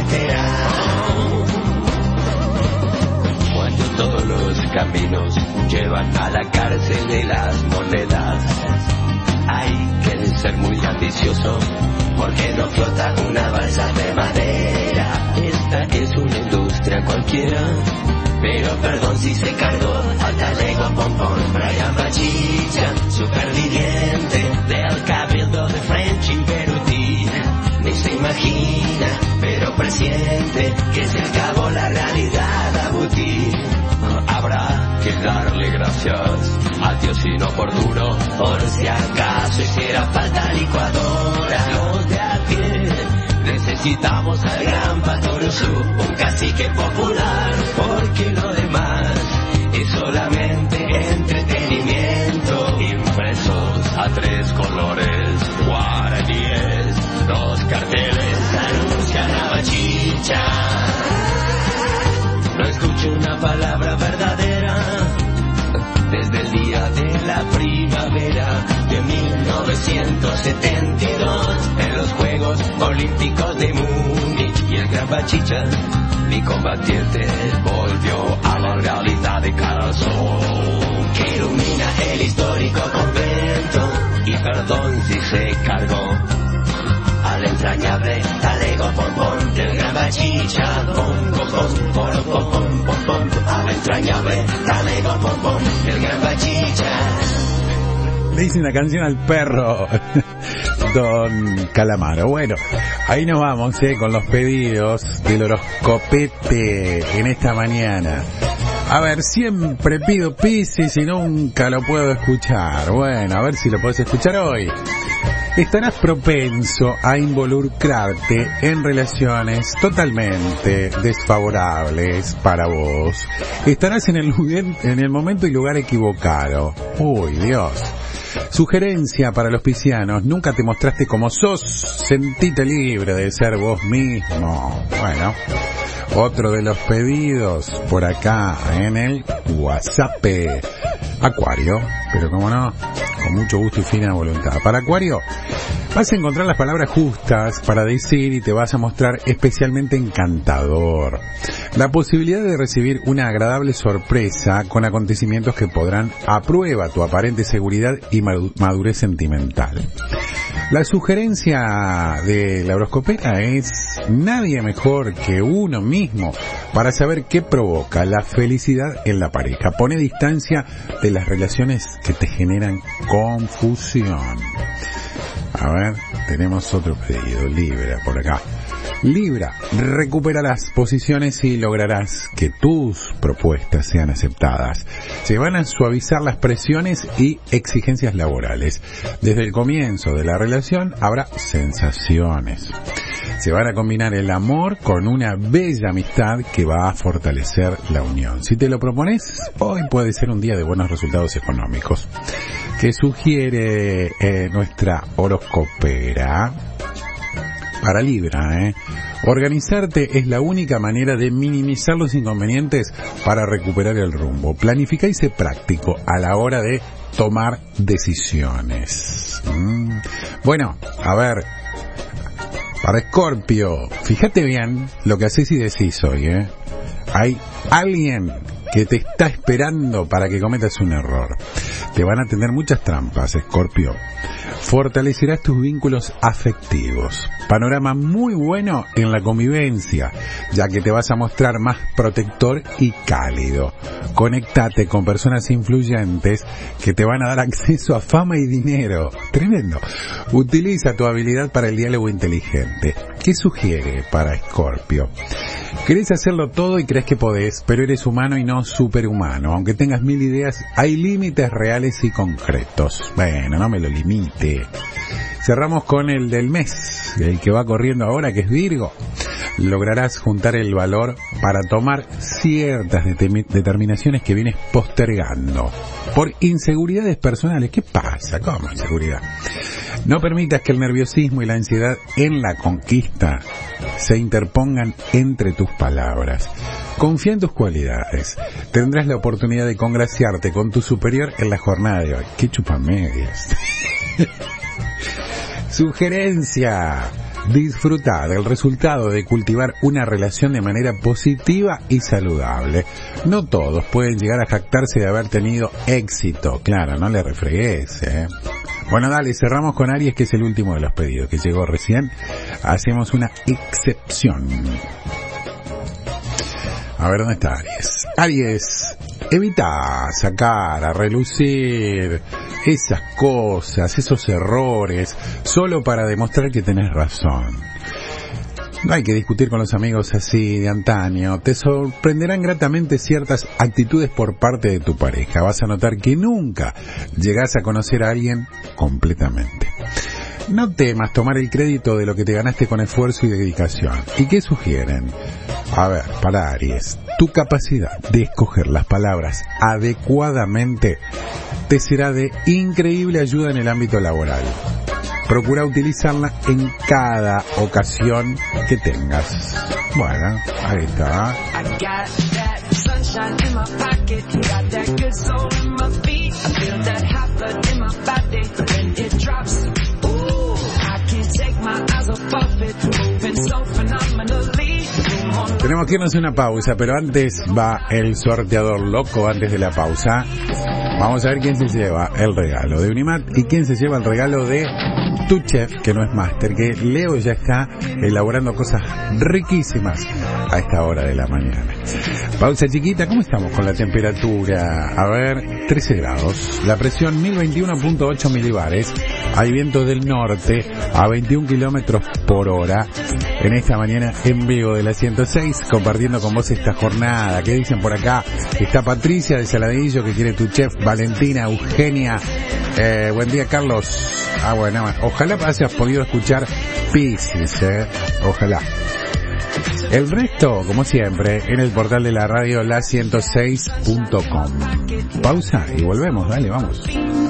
S17: carretera. Cuando todos los caminos llevan a la cárcel de las monedas. Hay que ser muy ambicioso porque no flota una balsa de madera. Esta es una industria cualquiera, pero perdón si se cargó al talego pompón. Brian Bachicha, superviviente del cabildo de Frenchy Beruti. Ni se imagina, pero presiente que se acabó la realidad Abuti. Habrá que darle gracias a Dios inoportuno por si acaso hiciera falta licuadora. Los de a pie necesitamos al gran Patoruzú, un cacique popular, porque lo demás es solamente entretenimiento. Impresos a tres colores, guaraníes, dos carteles anuncian a Bachicha. No escucho una palabra verdadera desde el día de la primavera de mil novecientos setenta y dos en los Juegos Olímpicos de Múnich. Y el gran Bachicha, mi combatiente, volvió a la realidad de cara al sol que ilumina el histórico convento. Y perdón si se cargó al entrañable talego pompón del gran Bachicha. Pom, pom, pom, pom, pom, pom, pom, pom, al entrañable talego pompón del gran Bachicha.
S15: Le hice una canción al perro, Don Calamaro. Bueno, ahí nos vamos, eh, con los pedidos del horoscopete en esta mañana. A ver, siempre pido Piscis y nunca lo puedo escuchar. Bueno, a ver si lo podés escuchar hoy. Estarás propenso a involucrarte en relaciones totalmente desfavorables para vos. Estarás en el, lugar, en el momento y lugar equivocado. Uy, Dios. Sugerencia para los piscianos: nunca te mostraste como sos, sentite libre de ser vos mismo. Bueno, otro de los pedidos por acá en el WhatsApp. Acuario, pero como no, con mucho gusto y fina voluntad. Para Acuario, vas a encontrar las palabras justas para decir y te vas a mostrar especialmente encantador. La posibilidad de recibir una agradable sorpresa con acontecimientos que podrán a prueba tu aparente seguridad y madurez sentimental. La sugerencia de la horoscopera es: nadie mejor que uno mismo para saber qué provoca la felicidad en la pareja. Pone distancia de las relaciones que te generan confusión. A ver, tenemos otro pedido, Libra, por acá. Libra, recupera las posiciones y lograrás que tus propuestas sean aceptadas. Se van a suavizar las presiones y exigencias laborales. Desde el comienzo de la relación habrá sensaciones. Se van a combinar el amor con una bella amistad que va a fortalecer la unión. Si te lo propones, hoy puede ser un día de buenos resultados económicos. ¿Qué sugiere eh, nuestra horoscopera? Para Libra, ¿eh? Organizarte es la única manera de minimizar los inconvenientes para recuperar el rumbo. Planifica y sé práctico a la hora de tomar decisiones. Mm. Bueno, a ver, para Escorpio, fíjate bien lo que haces y decís hoy, ¿eh? Hay alguien que te está esperando para que cometas un error. Te van a tener muchas trampas, Escorpio. Fortalecerás tus vínculos afectivos. Panorama muy bueno en la convivencia, ya que te vas a mostrar más protector y cálido. Conéctate con personas influyentes que te van a dar acceso a fama y dinero. Tremendo. Utiliza tu habilidad para el diálogo inteligente. ¿Qué sugiere para Escorpio? Querés hacerlo todo y crees que podés, pero eres humano y no superhumano. Aunque tengas mil ideas, hay límites reales y concretos. Bueno, no me lo limite. Cerramos con el del mes, el que va corriendo ahora, que es Virgo. Lograrás juntar el valor para tomar ciertas determin- determinaciones que vienes postergando por inseguridades personales. ¿Qué pasa? ¿Cómo inseguridad? No permitas que el nerviosismo y la ansiedad en la conquista se interpongan entre tus palabras. Confía en tus cualidades. Tendrás la oportunidad de congraciarte con tu superior en la jornada de hoy. ¡Qué chupamedias! Sugerencia. Disfruta del resultado de cultivar una relación de manera positiva y saludable. No todos pueden llegar a jactarse de haber tenido éxito. Claro, no le refregues, ¿eh? Bueno, dale, cerramos con Aries, que es el último de los pedidos, que llegó recién. Hacemos una excepción. A ver, ¿dónde está Aries? Aries, evita sacar a relucir esas cosas, esos errores, solo para demostrar que tenés razón. No hay que discutir con los amigos así de antaño. Te sorprenderán gratamente ciertas actitudes por parte de tu pareja. Vas a notar que nunca llegás a conocer a alguien completamente. No temas tomar el crédito de lo que te ganaste con esfuerzo y dedicación. ¿Y qué sugieren? A ver, para Aries, tu capacidad de escoger las palabras adecuadamente te será de increíble ayuda en el ámbito laboral. Procura utilizarla en cada ocasión que tengas. Bueno, ahí está. Tenemos que irnos a una pausa, pero antes va el sorteador loco. Antes de la pausa, vamos a ver quién se lleva el regalo de Unimat y quién se lleva el regalo de Tu Chef, que no es máster, que Leo ya está elaborando cosas riquísimas a esta hora de la mañana. Pausa chiquita. ¿Cómo estamos con la temperatura? A ver, trece grados. La presión mil veintiuno punto ocho milibares. Hay viento del norte a veintiún kilómetros por hora. En esta mañana en vivo de la ciento seis, compartiendo con vos esta jornada. ¿Qué dicen por acá? Está Patricia de Saladillo, que quiere Tu Chef. Valentina, Eugenia. Eh, buen día, Carlos. Ah, bueno, ojalá hayas podido escuchar Piscis, eh. Ojalá. El resto, como siempre, en el portal de la radio la ciento seis punto com. Pausa y volvemos, dale, vamos.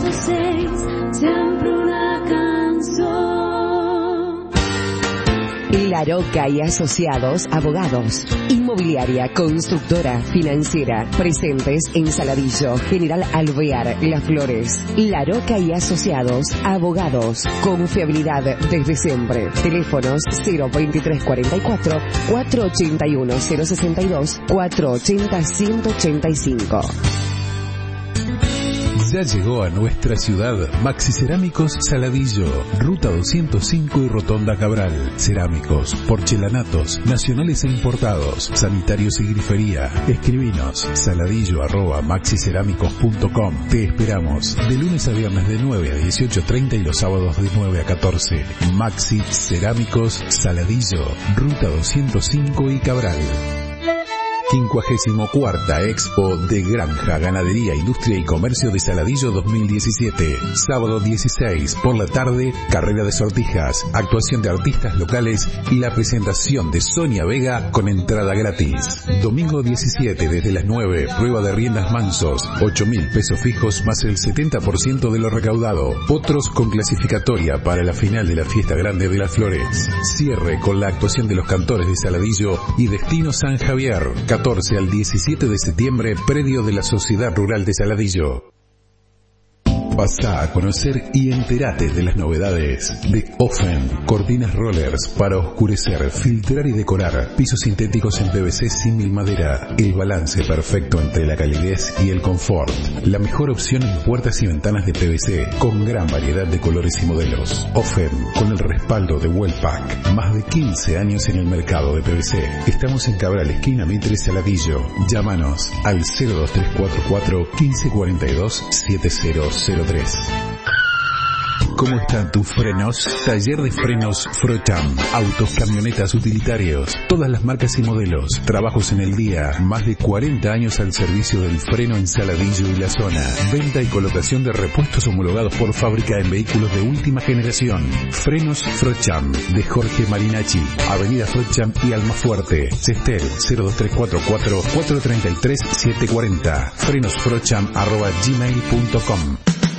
S16: Laroca y Asociados Abogados. Inmobiliaria, constructora, financiera. Presentes en Saladillo, General Alvear, Las Flores. Laroca y Asociados Abogados. Confiabilidad desde siempre. Teléfonos cero veintitrés cuarenta y cuatro, cuatrocientos ochenta y uno, cero sesenta y dos, cuatrocientos ochenta, ciento ochenta y cinco.
S1: Ya llegó a nuestra ciudad Maxi Cerámicos Saladillo, Ruta doscientos cinco y Rotonda Cabral. Cerámicos, porcelanatos, nacionales e importados, sanitarios y grifería. Escribinos saladillo arroba maxicerámicos punto com. Te esperamos de lunes a viernes de nueve a dieciocho treinta y los sábados de nueve a catorce. Maxi Cerámicos Saladillo, Ruta doscientos cinco y Cabral. quincuagésimo cuarta Expo de Granja, Ganadería, Industria y Comercio de Saladillo dos mil diecisiete. Sábado dieciséis por la tarde, carrera de sortijas, actuación de artistas locales y la presentación de Sonia Vega con entrada gratis. Domingo diecisiete desde las nueve, prueba de riendas mansos, ocho mil pesos fijos más el setenta por ciento de lo recaudado. Otros con clasificatoria para la final de la Fiesta Grande de Las Flores. Cierre con la actuación de los cantores de Saladillo y Destino San Javier. catorce al diecisiete de septiembre, predio de la Sociedad Rural de Saladillo. Pasá a conocer y entérate de las novedades de Ofen. Cortinas rollers para oscurecer, filtrar y decorar. Pisos sintéticos en P V C símil madera. El balance perfecto entre la calidez y el confort. La mejor opción en puertas y ventanas de P V C con gran variedad de colores y modelos. Ofen, con el respaldo de Wellpack. Más de quince años en el mercado de P V C. Estamos en Cabral, esquina Mitre, Saladillo. Llámanos al cero dos tres cuatro cuatro, quince cuarenta y dos, siete cero cero tres. ¿Cómo están tus frenos? Taller de frenos Frocham. Autos, camionetas, utilitarios. Todas las marcas y modelos. Trabajos en el día. Más de cuarenta años al servicio del freno en Saladillo y la zona. Venta y colocación de repuestos homologados por fábrica en vehículos de última generación. Frenos Frocham. De Jorge Marinacci. Avenida Frocham y Almafuerte. Cestel cero dos tres cuatro cuatro, cuatro tres tres, siete cuatro cero. frenosfrocham arroba gmail punto com.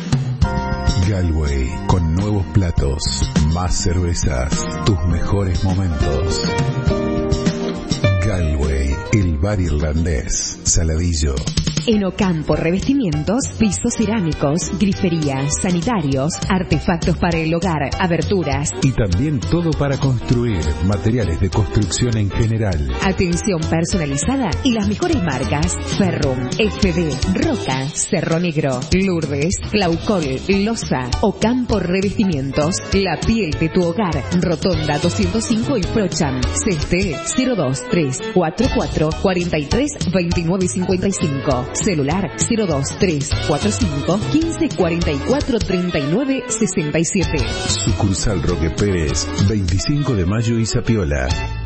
S1: Galway, con nuevos platos, más cervezas, tus mejores momentos. Galway, el bar irlandés, Saladillo.
S18: En Ocampo Revestimientos, pisos cerámicos, griferías, sanitarios, artefactos para el hogar, aberturas.
S1: Y también todo para construir, materiales de construcción en general.
S18: Atención personalizada y las mejores marcas: Ferrum, F D, Roca, Cerro Negro, Lourdes, Claucol, Loza. Ocampo Revestimientos, la piel de tu hogar. Rotonda doscientos cinco y Procham. C T cero dos tres cuatro cuatro cuatro tres dos nueve cinco cinco. Celular cero dos tres cuatro cinco uno cinco cuatro cuatro tres nueve seis siete.
S1: Sucursal Roque Pérez, veinticinco de mayo y Zapiola.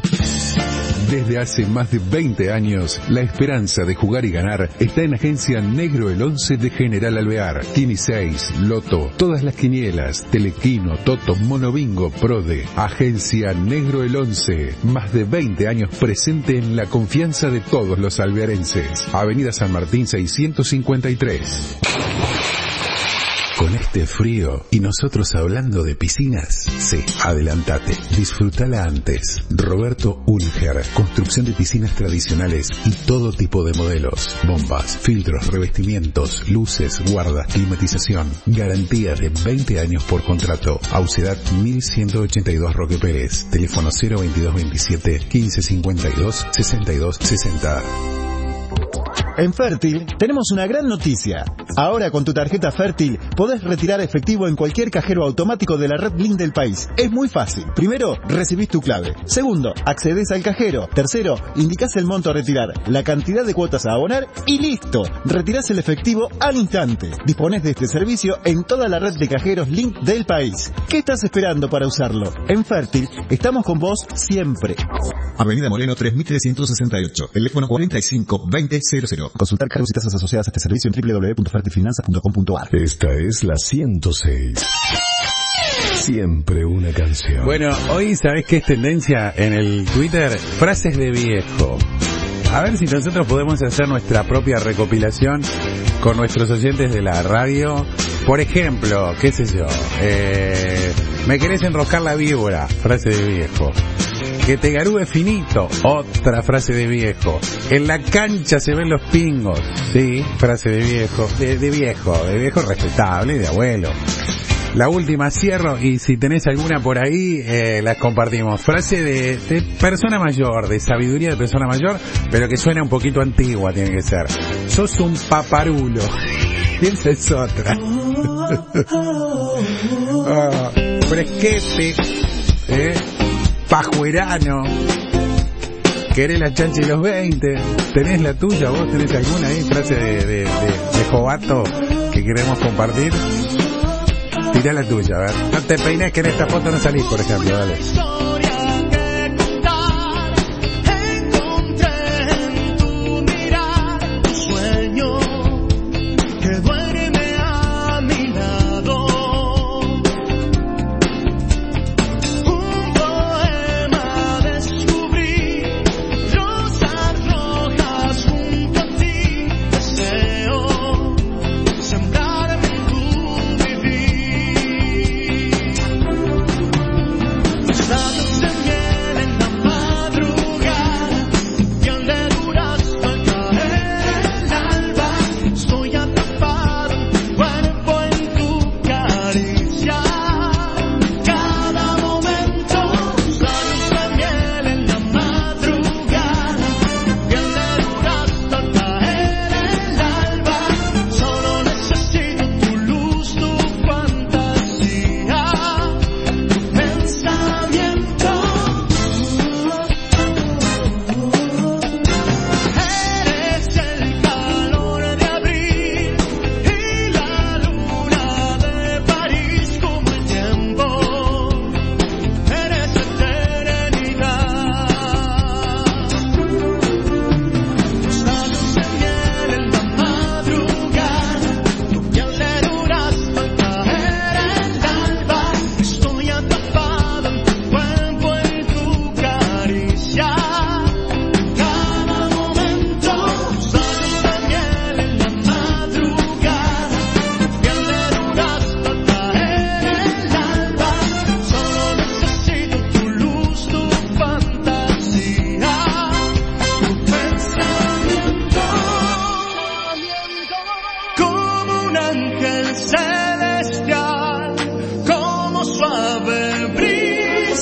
S1: Desde hace más de veinte años, la esperanza de jugar y ganar está en Agencia Negro el once de General Alvear. Kini seis, Loto, todas las quinielas, Telequino, Toto, Monobingo, Prode. Agencia Negro el once, más de veinte años presente en la confianza de todos los alvearenses. Avenida San Martín seiscientos cincuenta y tres. Con este frío y nosotros hablando de piscinas, sí, adelantate, disfrútala antes. Roberto Unger, construcción de piscinas tradicionales y todo tipo de modelos, bombas, filtros, revestimientos, luces, guardas, climatización, garantía de veinte años por contrato. Aucedad mil ciento ochenta y dos Roque Pérez, teléfono cero veintidós veintisiete quince cincuenta y dos sesenta y dos sesenta.
S19: En Fértil tenemos una gran noticia. Ahora con tu tarjeta Fértil podés retirar efectivo en cualquier cajero automático de la red Link del país. Es muy fácil. Primero, recibís tu clave. Segundo, accedés al cajero. Tercero, indicás el monto a retirar, la cantidad de cuotas a abonar y listo. Retirás el efectivo al instante. Disponés de este servicio en toda la red de cajeros Link del país. ¿Qué estás esperando para usarlo? En Fértil estamos con vos siempre.
S20: Avenida Moreno tres mil trescientos sesenta y ocho, teléfono cuarenta y cinco veinte cero cero.
S19: Consultar cargos y tasas asociadas a este servicio en doble u doble u doble u punto fertilfinanzas punto com punto a r.
S1: Esta es la ciento seis. Siempre una canción.
S15: Bueno, hoy sabés qué es tendencia en el Twitter, frases de viejo. A ver si nosotros podemos hacer nuestra propia recopilación con nuestros oyentes de la radio. Por ejemplo, qué sé yo, eh, me querés enroscar la víbora, frase de viejo. Que te garúe finito, otra frase de viejo. En la cancha se ven los pingos, sí, frase de viejo, de, de viejo, de viejo respetable, de abuelo. La última cierro y si tenés alguna por ahí, eh, las compartimos. Frase de, de persona mayor, de sabiduría de persona mayor, pero que suena un poquito antigua, tiene que ser. Sos un paparulo. Esa es otra. Oh, fresquete, eh. Pajuerano, querés la chancha y los veinte, tenés la tuya, vos tenés alguna ahí, frase de, de, de, de jovato que queremos compartir, tirá la tuya, a ver, no te peines que en esta foto no salís, por ejemplo, dale.
S9: Stop.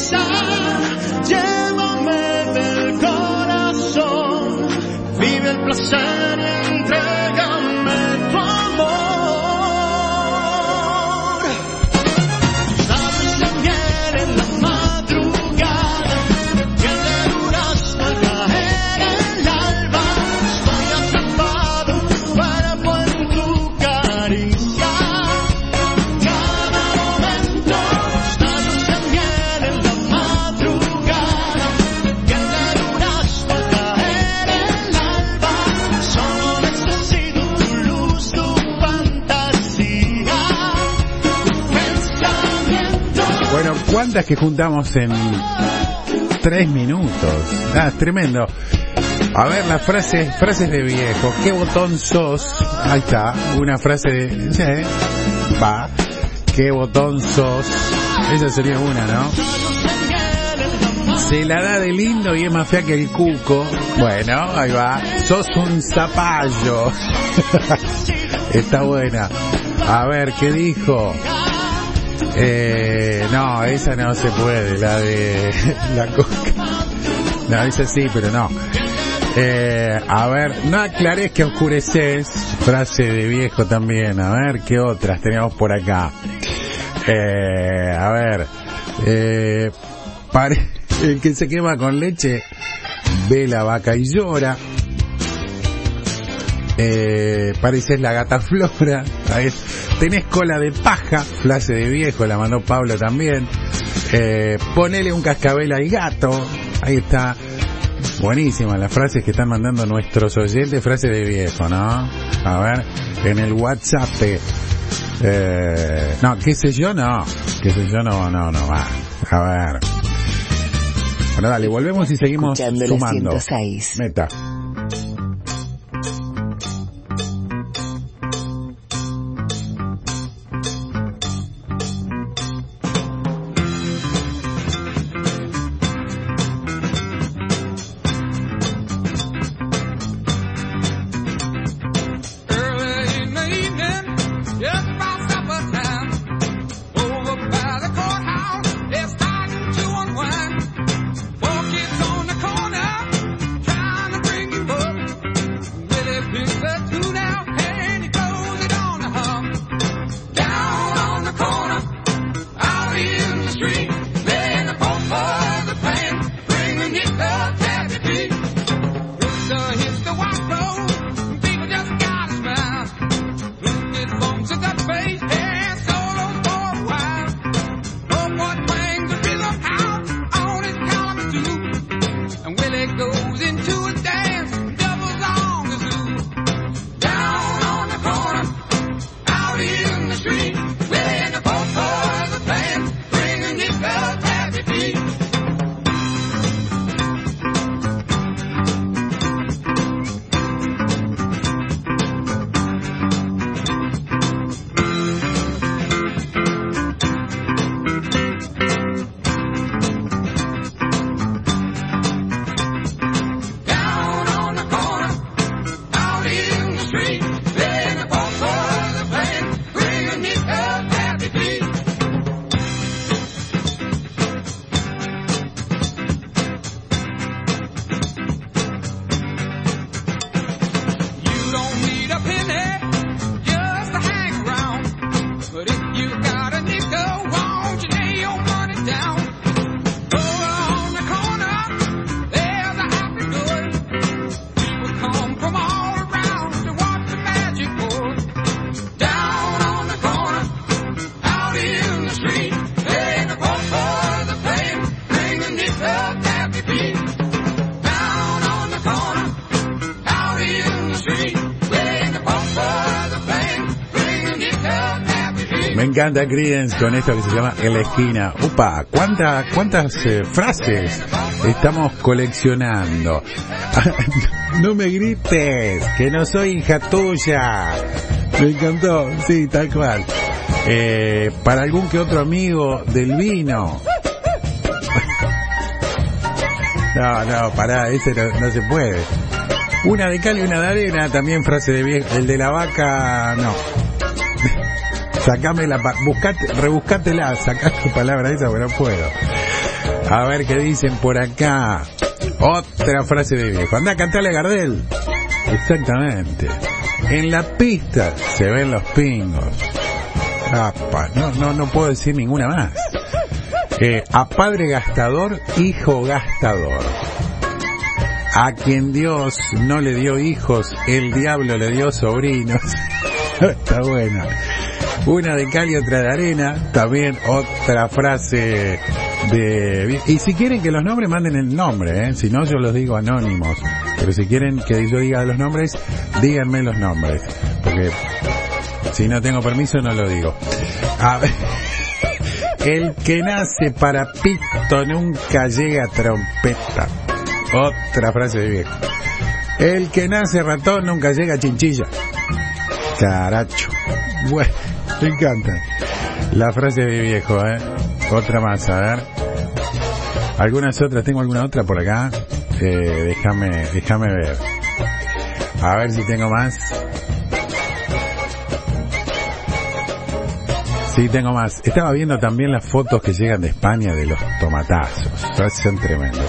S14: prisa, llévame del corazón, vive el placer y entrégame tu amor. Sabes de miel en la madrugada, que de durazno al caer el alba, estoy atrapado cuerpo en tu caricia. Cada momento, sabes de miel en la madrugada, que de durazno al caer el alba, solo necesito tu luz, tu fantasía, tu pensamiento.
S15: Bueno, ¿cuántas que juntamos en tres minutos? Ah, es tremendo. A ver, las frases, frases de viejo. ¿Qué botón sos? Ahí está, una frase de... Sí, va. ¿Qué botón sos? Esa sería una, ¿no? Se la da de lindo y es más fea que el cuco. Bueno, ahí va. Sos un zapallo. Está buena. A ver, ¿qué dijo? Eh, no, esa no se puede, la de la coca. No, esa sí, pero no. Eh, a ver, no aclares que oscureces, frase de viejo también. A ver, ¿qué otras tenemos por acá? Eh, a ver, eh, pare, el que se quema con leche ve la vaca y llora. Eh, pareces la gata Flora. Ahí, tenés cola de paja, frase de viejo, la mandó Pablo también. Eh, ponele un cascabel al gato. Ahí está. Buenísimas las frases que están mandando nuestros oyentes, frases de viejo, ¿no? A ver, en el WhatsApp. Eh, no, qué sé yo, no. Qué sé yo, no, no, no va. A ver. Bueno, dale, volvemos y seguimos
S16: Escuchando
S15: sumando.
S16: la ciento seis.
S15: Meta.
S14: Early in the evening, just about supper time, over by the courthouse, they're starting to unwind. Four kids on the corner, trying to bring him up. Willie picks the tune out and he throws it on the hum. Down on the corner, out in the street, laying the post for the pan, bringing it up happy feet. Hits the, hits the white road, people just got a smile. Look at folks at the face, and solos for a while. Oh, what brings the rhythm out on his collar too. And Willie goes into a dance, doubles on the zoo. Down on the corner, out in the street, Willie and the boat for the band, bringing it up happy feet. Down on the corner, out in the street, laying the boat for the band, bringing it up happy feet. You don't need a penny just to hang around, but if you got a nickel, won't you lay your money down? Over on the corner, there's a happy door. People come from all around to watch the magic pour. Down on the corner, out in the street, laying the boat for the band, bringing it up happy feet. Down on the corner, out in the street, laying the boat for the band, bringing it up happy feet.
S15: Me encanta Creedence con esto que se llama En la Esquina. Upa, ¿cuántas, cuántas eh, frases estamos coleccionando? No me grites, que no soy hija tuya. Me encantó, sí, tal cual. Eh, para algún que otro amigo del vino. No, no, pará, ese no, no se puede. Una de cal y una de arena, también frase de viejo. El de la vaca, no. Sacame la, buscate, rebuscátela, sacá tu palabra esa, pero no puedo. A ver qué dicen por acá. Otra frase de viejo. Anda a cantarle a Gardel. Exactamente. En la pista se ven los pingos. Apa, no, no, no puedo decir ninguna más. Eh, a padre gastador, hijo gastador. A quien Dios no le dio hijos, el diablo le dio sobrinos. Está buena. Una de cal y otra de arena. También otra frase de... Y si quieren que los nombres, manden el nombre, ¿eh? Si no, yo los digo anónimos. Pero si quieren que yo diga los nombres, díganme los nombres. Porque si no tengo permiso, no lo digo. A ver... El que nace para pito nunca llega a trompeta. Otra frase de viejo. El que nace ratón nunca llega a chinchilla. Caracho. Bueno, me encanta. La frase de viejo, ¿eh? Otra más, a ver. Algunas otras, tengo alguna otra por acá. Eh, déjame, déjame ver. A ver si tengo más. Sí, tengo más. Estaba viendo también las fotos que llegan de España de los tomatazos. Son tremendos.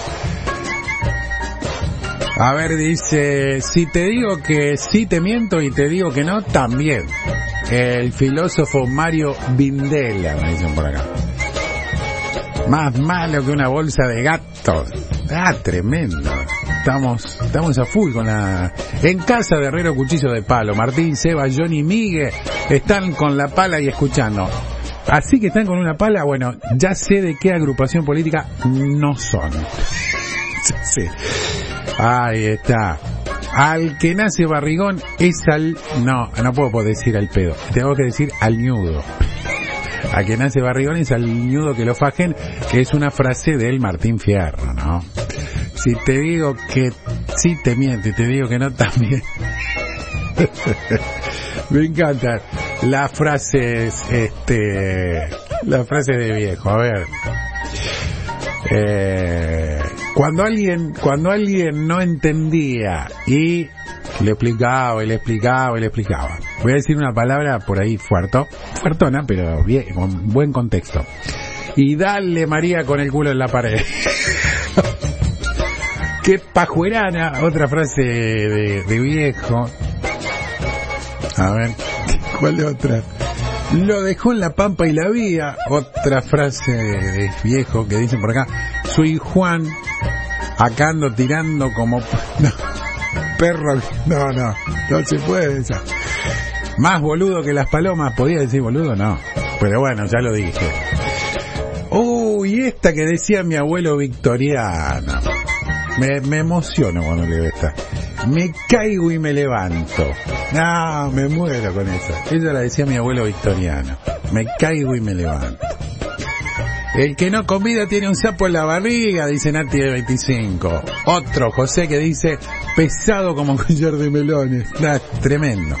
S15: A ver, dice, si te digo que sí te miento y te digo que no, también. El filósofo Mario Vindela, me dicen por acá. Más malo que una bolsa de gatos. Ah, tremendo. Estamos, estamos a full con la... En casa de Herrero Cuchillo de Palo, Martín, Seba, Johnny, Migue, están con la pala y escuchando. Así que están con una pala, bueno, ya sé de qué agrupación política no son. Sí. Ahí está. Al que nace barrigón es al... No, no puedo decir al pedo. Tengo que decir al ñudo. Al que nace barrigón es al ñudo que lo fajen, que es una frase del Martín Fierro, ¿no? Si te digo que sí te miento y te digo que no, también. Me encantan las frases, este, las frases de viejo. A ver. Eh, cuando alguien, cuando alguien no entendía y le explicaba y le explicaba y le explicaba. Voy a decir una palabra por ahí fuerto, fuertona, pero bien, con buen contexto. Y dale María con el culo en la pared. Qué pajuerana, otra frase de, de viejo. A ver, ¿cuál de otra? Lo dejó en la pampa y la vía. Otra frase de viejo que dicen por acá. Soy Juan, acá ando tirando como... No, perro, no, no, no se puede esa. Más boludo que las palomas, ¿podía decir boludo? No, pero bueno, ya lo dije. Uy, uh, esta que decía mi abuelo victoriano. Me, me emociono cuando leo esta. Me caigo y me levanto. No, me muero con esa. Ella la decía mi abuelo victoriano. Me caigo y me levanto. El que no convida tiene un sapo en la barriga, dice Nati de veinticinco. Otro, José, que dice pesado como collar de melones. Ah, tremendo.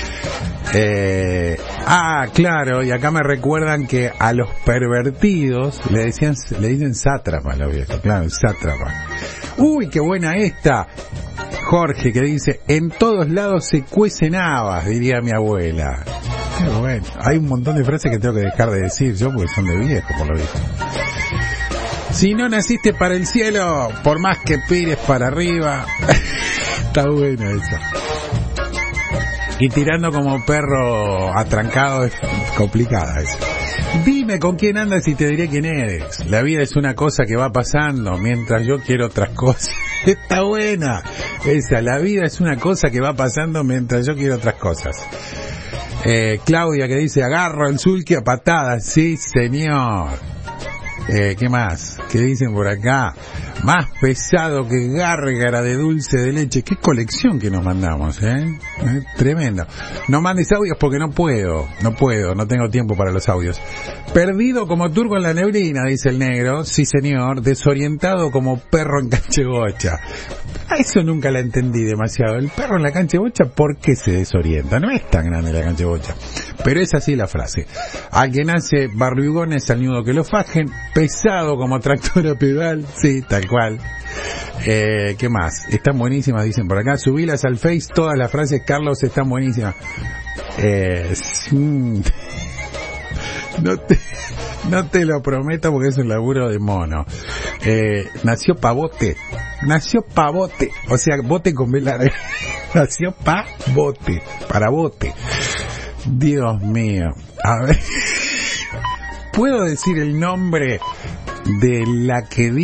S15: Eh, ah, claro, y acá me recuerdan que a los pervertidos le decían, le dicen sátrapa a los viejos. Claro, sátrapa. Uy, qué buena esta. Jorge, que dice, en todos lados se cuecen habas, diría mi abuela. Qué bueno. Hay un montón de frases que tengo que dejar de decir yo porque son de viejo, por lo visto. Si no naciste para el cielo, por más que pires para arriba. Está buena esa. Y tirando como perro atrancado es complicada esa. Dime con quién andas y te diré quién eres. La vida es una cosa que va pasando mientras yo quiero otras cosas. Está buena esa. La vida es una cosa que va pasando mientras yo quiero otras cosas. Eh, Claudia, que dice, agarro el sulky a patadas. Sí, señor. Eh, ¿qué más? ¿Qué dicen por acá? Más pesado que gárgara de dulce de leche. Qué colección que nos mandamos, ¿eh? ¿Eh? Tremendo. No mandes audios porque no puedo. No puedo, no tengo tiempo para los audios. Perdido como turco en la neblina, dice el negro. Sí, señor. Desorientado como perro en canchebocha. A eso nunca la entendí demasiado. El perro en la canchebocha, ¿por qué se desorienta? No es tan grande la canchebocha. Pero es así la frase. Al que nace barrigones al nudo que lo fajen. Pesado como tractor a pedal. Sí, tal cual. Eh, ¿qué más? Están buenísimas, dicen por acá. Subilas al Face, todas las frases, Carlos, están buenísimas. Eh, no te, No te lo prometo porque es un laburo de mono. Eh, nació Pavote. Nació Pavote. O sea, bote con vela de... Nació Pavote. Para bote. Dios mío. A ver. ¿Puedo decir el nombre de la que